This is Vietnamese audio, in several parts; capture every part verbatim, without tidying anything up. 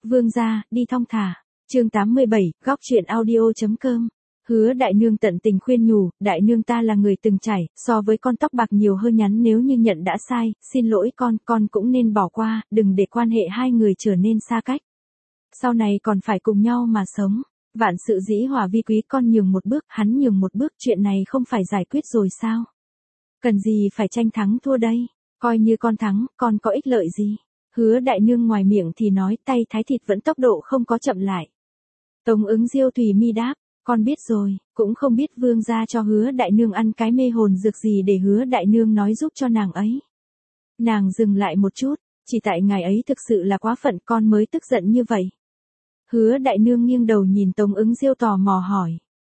Vương gia, đi thong thả. Chương tám mươi bảy, góc truyện audio.com. Hứa đại nương tận tình khuyên nhủ, đại nương ta là người từng trải, so với con tóc bạc nhiều hơn nhắn, nếu như nhận đã sai, xin lỗi con, con cũng nên bỏ qua, đừng để quan hệ hai người trở nên xa cách. Sau này còn phải cùng nhau mà sống. Vạn sự dĩ hòa vi quý, con nhường một bước, hắn nhường một bước, chuyện này không phải giải quyết rồi sao? Cần gì phải tranh thắng thua đây? Coi như con thắng, con có ích lợi gì? Hứa đại nương ngoài miệng thì nói, tay thái thịt vẫn tốc độ không có chậm lại. Tống Ứng Diêu tùy mi đáp, con biết rồi, cũng không biết vương gia cho hứa đại nương ăn cái mê hồn dược gì để hứa đại nương nói giúp cho nàng ấy. Nàng dừng lại một chút, chỉ tại ngài ấy thực sự là quá phận, con mới tức giận như vậy. Hứa đại nương nghiêng đầu nhìn Tống Ứng Diêu tò mò hỏi.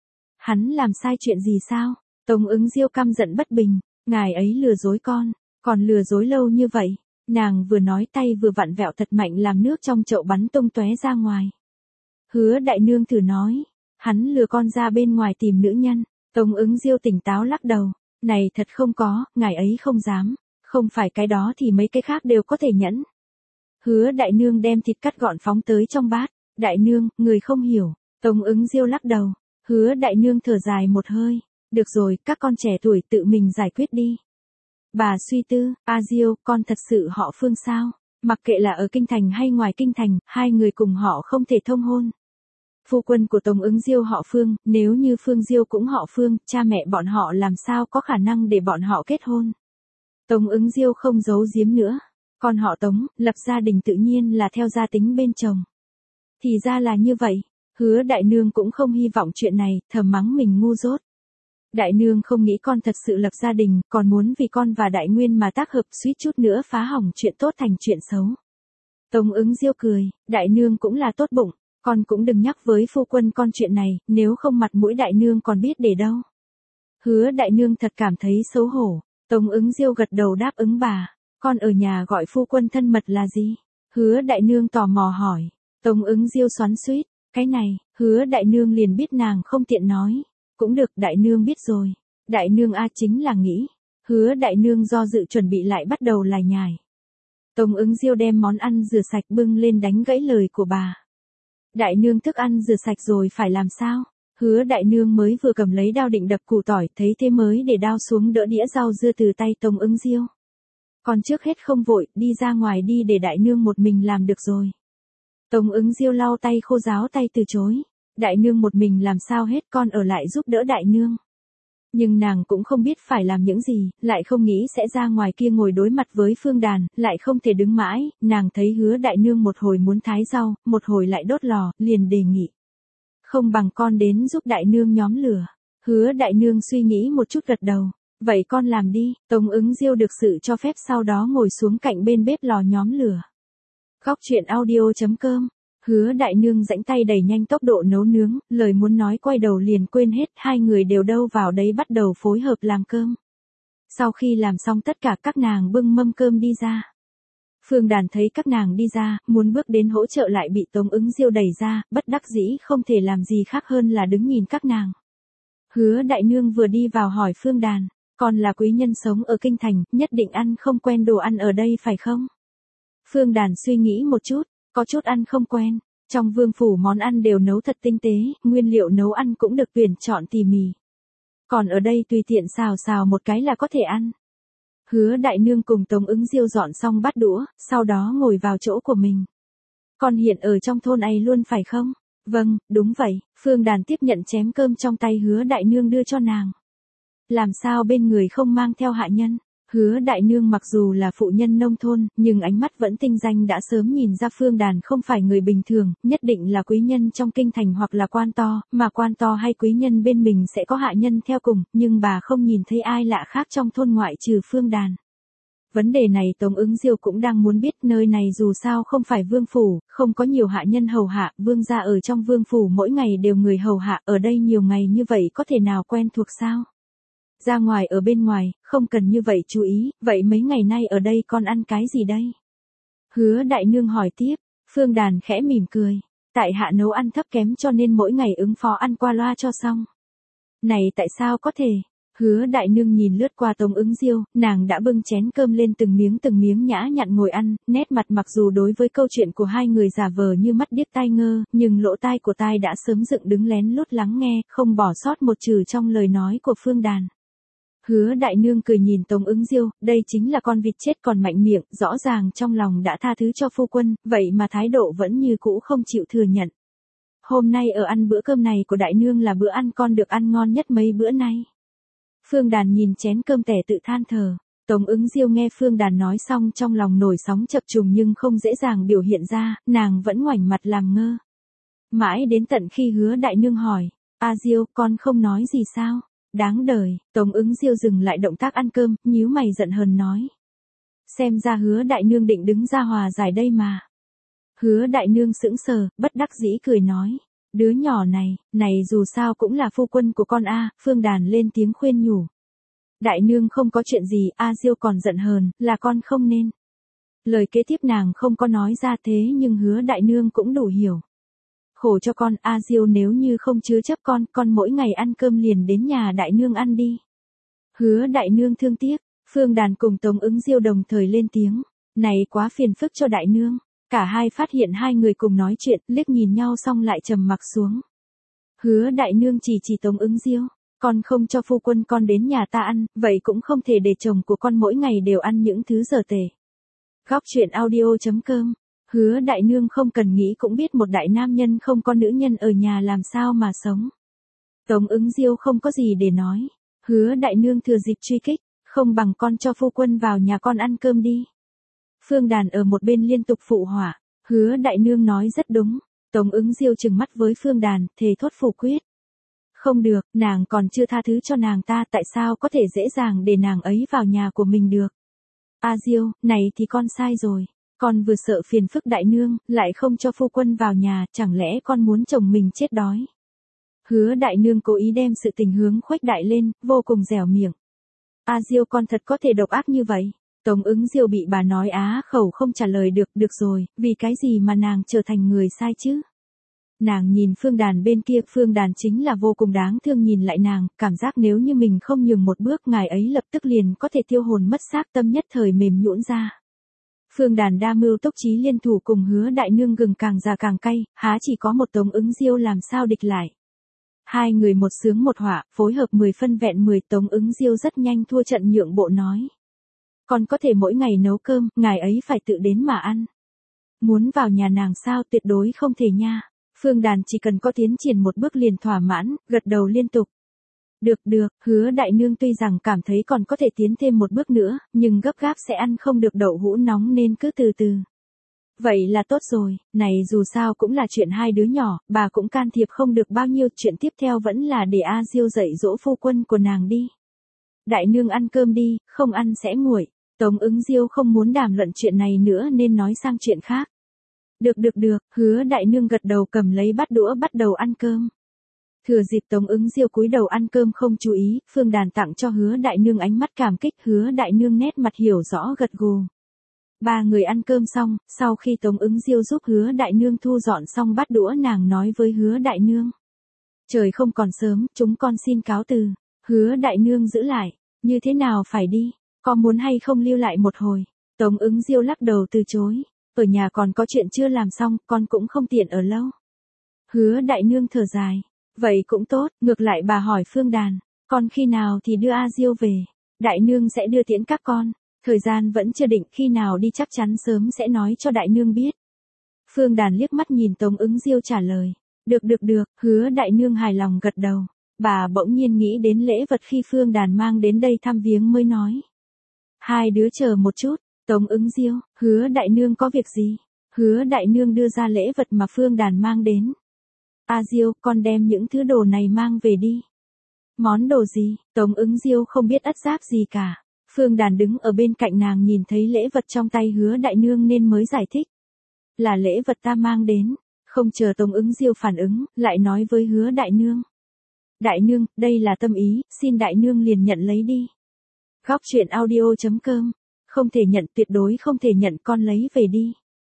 Hắn làm sai chuyện gì sao? Tống Ứng Diêu căm giận bất bình, ngài ấy lừa dối con, còn lừa dối lâu như vậy. Nàng vừa nói tay vừa vặn vẹo thật mạnh làm nước trong chậu bắn tung tóe ra ngoài. Hứa đại nương thử nói, hắn lừa con ra bên ngoài tìm nữ nhân. Tống Ứng Diêu tỉnh táo lắc đầu, này thật không có, ngài ấy không dám, không phải cái đó thì mấy cái khác đều có thể nhẫn. Hứa đại nương đem thịt cắt gọn phóng tới trong bát, đại nương, người không hiểu. Tống Ứng Diêu lắc đầu, hứa đại nương thở dài một hơi, được rồi, các con trẻ tuổi tự mình giải quyết đi. Bà suy tư, A Diêu, con thật sự họ Phương sao? Mặc kệ là ở kinh thành hay ngoài kinh thành, hai người cùng họ không thể thông hôn. Phu quân của Tống Ứng Diêu họ Phương, nếu như Phương Diêu cũng họ Phương, cha mẹ bọn họ làm sao có khả năng để bọn họ kết hôn? Tống Ứng Diêu không giấu giếm nữa, con họ Tống, lập gia đình tự nhiên là theo gia tính bên chồng. Thì ra là như vậy, hứa đại nương cũng không hy vọng chuyện này, thầm mắng mình ngu dốt. Đại nương không nghĩ con thật sự lập gia đình, còn muốn vì con và đại nguyên mà tác hợp, suýt chút nữa phá hỏng chuyện tốt thành chuyện xấu. Tống Ứng Diêu cười, đại nương cũng là tốt bụng, con cũng đừng nhắc với phu quân con chuyện này, nếu không mặt mũi đại nương còn biết để đâu. Hứa đại nương thật cảm thấy xấu hổ. Tống Ứng Diêu gật đầu đáp ứng bà, con ở nhà gọi phu quân thân mật là gì? Hứa đại nương tò mò hỏi. Tống Ứng Diêu xoắn xuýt, cái này, hứa đại nương liền biết nàng không tiện nói. Cũng được, đại nương biết rồi. Đại nương a chính là nghĩ. Hứa đại nương do dự chuẩn bị lại bắt đầu lải nhải. Tống Ứng Diêu đem món ăn rửa sạch bưng lên đánh gãy lời của bà. Đại nương thức ăn rửa sạch rồi phải làm sao? Hứa đại nương mới vừa cầm lấy dao định đập củ tỏi, thấy thế mới để dao xuống đỡ đĩa rau dưa từ tay Tống Ứng Diêu. Còn trước hết không vội, đi ra ngoài đi để đại nương một mình làm được rồi. Tống Ứng Diêu lau tay khô ráo tay từ chối. Đại nương một mình làm sao hết, con ở lại giúp đỡ đại nương. Nhưng nàng cũng không biết phải làm những gì, lại không nghĩ sẽ ra ngoài kia ngồi đối mặt với Phương Đàn, lại không thể đứng mãi, nàng thấy hứa đại nương một hồi muốn thái rau, một hồi lại đốt lò, liền đề nghị. Không bằng con đến giúp đại nương nhóm lửa. Hứa đại nương suy nghĩ một chút gật đầu. Vậy con làm đi. Tống Ứng Diêu được sự cho phép sau đó ngồi xuống cạnh bên bếp lò nhóm lửa. Góc truyện audio.com. Hứa đại nương rãnh tay đẩy nhanh tốc độ nấu nướng, lời muốn nói quay đầu liền quên hết, hai người đều đâu vào đấy bắt đầu phối hợp làm cơm. Sau khi làm xong tất cả các nàng bưng mâm cơm đi ra. Phương Đàn thấy các nàng đi ra, muốn bước đến hỗ trợ lại bị Tống Ứng Diêu đẩy ra, bất đắc dĩ không thể làm gì khác hơn là đứng nhìn các nàng. Hứa đại nương vừa đi vào hỏi Phương Đàn, con là quý nhân sống ở kinh thành, nhất định ăn không quen đồ ăn ở đây phải không? Phương Đàn suy nghĩ một chút, có chút ăn không quen, trong vương phủ món ăn đều nấu thật tinh tế, nguyên liệu nấu ăn cũng được tuyển chọn tỉ mỉ. Còn ở đây tùy tiện xào xào một cái là có thể ăn. Hứa đại nương cùng Tống Ứng Diêu dọn xong bát đũa, sau đó ngồi vào chỗ của mình. Con hiện ở trong thôn ấy luôn phải không? Vâng, đúng vậy. Phương Đàn tiếp nhận chén cơm trong tay hứa đại nương đưa cho nàng. Làm sao bên người không mang theo hạ nhân? Hứa đại nương mặc dù là phụ nhân nông thôn, nhưng ánh mắt vẫn tinh danh đã sớm nhìn ra Phương Đàn không phải người bình thường, nhất định là quý nhân trong kinh thành hoặc là quan to, mà quan to hay quý nhân bên mình sẽ có hạ nhân theo cùng, nhưng bà không nhìn thấy ai lạ khác trong thôn ngoại trừ Phương Đàn. Vấn đề này Tống Ứng Diêu cũng đang muốn biết, nơi này dù sao không phải vương phủ, không có nhiều hạ nhân hầu hạ, vương gia ở trong vương phủ mỗi ngày đều người hầu hạ, ở đây nhiều ngày như vậy có thể nào quen thuộc sao? Ra ngoài ở bên ngoài, không cần như vậy chú ý, vậy mấy ngày nay ở đây con ăn cái gì đây? Hứa đại nương hỏi tiếp, Phương Đàn khẽ mỉm cười, tại hạ nấu ăn thấp kém cho nên mỗi ngày ứng phó ăn qua loa cho xong. Này tại sao có thể? Hứa đại nương nhìn lướt qua Tống Ứng Diêu, nàng đã bưng chén cơm lên từng miếng từng miếng nhã nhặn ngồi ăn, nét mặt mặc dù đối với câu chuyện của hai người giả vờ như mắt điếc tai ngơ, nhưng lỗ tai của tai đã sớm dựng đứng lén lút lắng nghe, không bỏ sót một chữ trong lời nói của Phương Đàn. Hứa đại nương cười nhìn Tống Ứng Diêu, đây chính là con vịt chết còn mạnh miệng, rõ ràng trong lòng đã tha thứ cho phu quân, vậy mà thái độ vẫn như cũ không chịu thừa nhận. Hôm nay ở ăn bữa cơm này của đại nương là bữa ăn con được ăn ngon nhất mấy bữa nay. Phương Đàn nhìn chén cơm tẻ tự than thở. Tống Ứng Diêu nghe Phương Đàn nói xong trong lòng nổi sóng chập trùng nhưng không dễ dàng biểu hiện ra, nàng vẫn ngoảnh mặt làm ngơ. Mãi đến tận khi Hứa đại nương hỏi, A Diêu, con không nói gì sao? Đáng đời, Tống Ứng Diêu dừng lại động tác ăn cơm, nhíu mày giận hờn nói. Xem ra Hứa đại nương định đứng ra hòa giải đây mà. Hứa đại nương sững sờ, bất đắc dĩ cười nói. Đứa nhỏ này, này dù sao cũng là phu quân của con a. Phương Đàn lên tiếng khuyên nhủ. Đại nương không có chuyện gì, A Diêu còn giận hờn, là con không nên. Lời kế tiếp nàng không có nói ra thế nhưng Hứa đại nương cũng đủ hiểu. Khổ cho con, A Diêu nếu như không chứa chấp con, con mỗi ngày ăn cơm liền đến nhà đại nương ăn đi. Hứa đại nương thương tiếc, Phương Đàn cùng Tống Ứng Diêu đồng thời lên tiếng. Này quá phiền phức cho đại nương. Cả hai phát hiện hai người cùng nói chuyện, liếc nhìn nhau xong lại trầm mặc xuống. Hứa đại nương chỉ chỉ Tống Ứng Diêu, con không cho phu quân con đến nhà ta ăn, vậy cũng không thể để chồng của con mỗi ngày đều ăn những thứ dở tệ. Góc truyện audio chấm com. Hứa đại nương không cần nghĩ cũng biết một đại nam nhân không có nữ nhân ở nhà làm sao mà sống. Tống Ứng Diêu không có gì để nói. Hứa đại nương thừa dịp truy kích, không bằng con cho phu quân vào nhà con ăn cơm đi. Phương Đàn ở một bên liên tục phụ họa, Hứa đại nương nói rất đúng. Tống Ứng Diêu trừng mắt với Phương Đàn, thề thốt phủ quyết. Không được, nàng còn chưa tha thứ cho nàng ta, tại sao có thể dễ dàng để nàng ấy vào nhà của mình được. A Diêu, này thì con sai rồi. Con vừa sợ phiền phức đại nương, lại không cho phu quân vào nhà, chẳng lẽ con muốn chồng mình chết đói. Hứa đại nương cố ý đem sự tình hướng khuếch đại lên, vô cùng dẻo miệng. A Diêu con thật có thể độc ác như vậy. Tống Ứng Diêu bị bà nói á khẩu không trả lời được, được rồi, vì cái gì mà nàng trở thành người sai chứ? Nàng nhìn Phương Đàn bên kia, Phương Đàn chính là vô cùng đáng thương nhìn lại nàng, cảm giác nếu như mình không nhường một bước ngài ấy lập tức liền có thể tiêu hồn mất xác, tâm nhất thời mềm nhũn ra. Phương Đàn đa mưu tốc trí liên thủ cùng Hứa đại nương gừng càng già càng cay, há chỉ có một Tống Ứng Diêu làm sao địch lại. Hai người một sướng một họa, phối hợp mười phân vẹn mười. Tống Ứng Diêu rất nhanh thua trận nhượng bộ nói. Còn có thể mỗi ngày nấu cơm, ngài ấy phải tự đến mà ăn. Muốn vào nhà nàng sao, tuyệt đối không thể nha. Phương Đàn chỉ cần có tiến triển một bước liền thỏa mãn, gật đầu liên tục. Được được, Hứa đại nương tuy rằng cảm thấy còn có thể tiến thêm một bước nữa, nhưng gấp gáp sẽ ăn không được đậu hũ nóng nên cứ từ từ. Vậy là tốt rồi, này dù sao cũng là chuyện hai đứa nhỏ, bà cũng can thiệp không được bao nhiêu, chuyện tiếp theo vẫn là để A Diêu dạy dỗ phu quân của nàng đi. Đại nương ăn cơm đi, không ăn sẽ nguội. Tống Ứng Diêu không muốn đàm luận chuyện này nữa nên nói sang chuyện khác. Được được được, Hứa đại nương gật đầu cầm lấy bát đũa bắt đầu ăn cơm. Thừa dịp Tống Ứng Diêu cúi đầu ăn cơm không chú ý, Phương Đàn tặng cho Hứa đại nương ánh mắt cảm kích, Hứa đại nương nét mặt hiểu rõ gật gù. Ba người ăn cơm xong, sau khi Tống Ứng Diêu giúp Hứa đại nương thu dọn xong bát đũa nàng nói với Hứa đại nương. Trời không còn sớm, chúng con xin cáo từ. Hứa đại nương giữ lại, như thế nào phải đi, có muốn hay không lưu lại một hồi. Tống Ứng Diêu lắc đầu từ chối, ở nhà còn có chuyện chưa làm xong, con cũng không tiện ở lâu. Hứa đại nương thở dài, vậy cũng tốt, ngược lại bà hỏi Phương Đàn, con khi nào thì đưa A Diêu về, đại nương sẽ đưa tiễn các con, thời gian vẫn chưa định, khi nào đi chắc chắn sớm sẽ nói cho đại nương biết. Phương Đàn liếc mắt nhìn Tống Ứng Diêu trả lời, được được được, Hứa đại nương hài lòng gật đầu. Bà bỗng nhiên nghĩ đến lễ vật khi Phương Đàn mang đến đây thăm viếng mới nói. Hai đứa chờ một chút, Tống Ứng Diêu, Hứa đại nương có việc gì? Hứa đại nương đưa ra lễ vật mà Phương Đàn mang đến. A Diêu, con đem những thứ đồ này mang về đi. Món đồ gì? Tống Ứng Diêu không biết ất giáp gì cả. Phương Đàn đứng ở bên cạnh nàng nhìn thấy lễ vật trong tay Hứa đại nương nên mới giải thích. Là lễ vật ta mang đến. Không chờ Tống Ứng Diêu phản ứng, lại nói với Hứa đại nương. Đại nương, đây là tâm ý, xin đại nương liền nhận lấy đi. Góc truyện audio chấm com. Không thể nhận, tuyệt đối không thể nhận, con lấy về đi.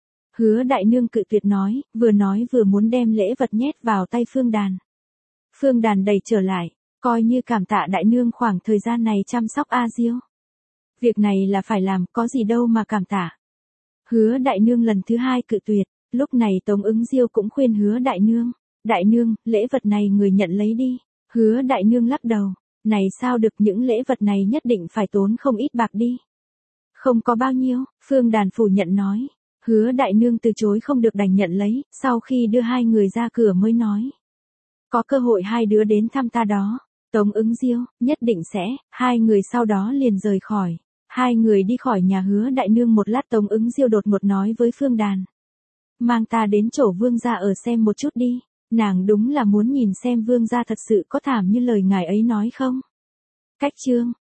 Hứa đại nương cự tuyệt nói, vừa nói vừa muốn đem lễ vật nhét vào tay Phương Đàn. Phương Đàn đẩy trở lại. Coi như cảm tạ đại nương khoảng thời gian này chăm sóc A Diêu. Việc này là phải làm, có gì đâu mà cảm tạ. Hứa đại nương lần thứ hai cự tuyệt, lúc này Tống Ứng Diêu cũng khuyên hứa đại nương. Đại nương, lễ vật này người nhận lấy đi. Hứa đại nương lắc đầu. Này sao được, những lễ vật này nhất định phải tốn không ít bạc đi. Không có bao nhiêu, Phương Đàn phủ nhận nói. Hứa đại nương từ chối không được đành nhận lấy, sau khi đưa hai người ra cửa mới nói. Có cơ hội hai đứa đến thăm ta đó. Tống Ứng Diêu, nhất định sẽ, hai người sau đó liền rời khỏi. Hai người đi khỏi nhà hứa đại nương một lát, Tống Ứng Diêu đột ngột nói với Phương Đàn. Mang ta đến chỗ vương gia ở xem một chút đi. Nàng đúng là muốn nhìn xem vương gia thật sự có thảm như lời ngài ấy nói không. Cách chương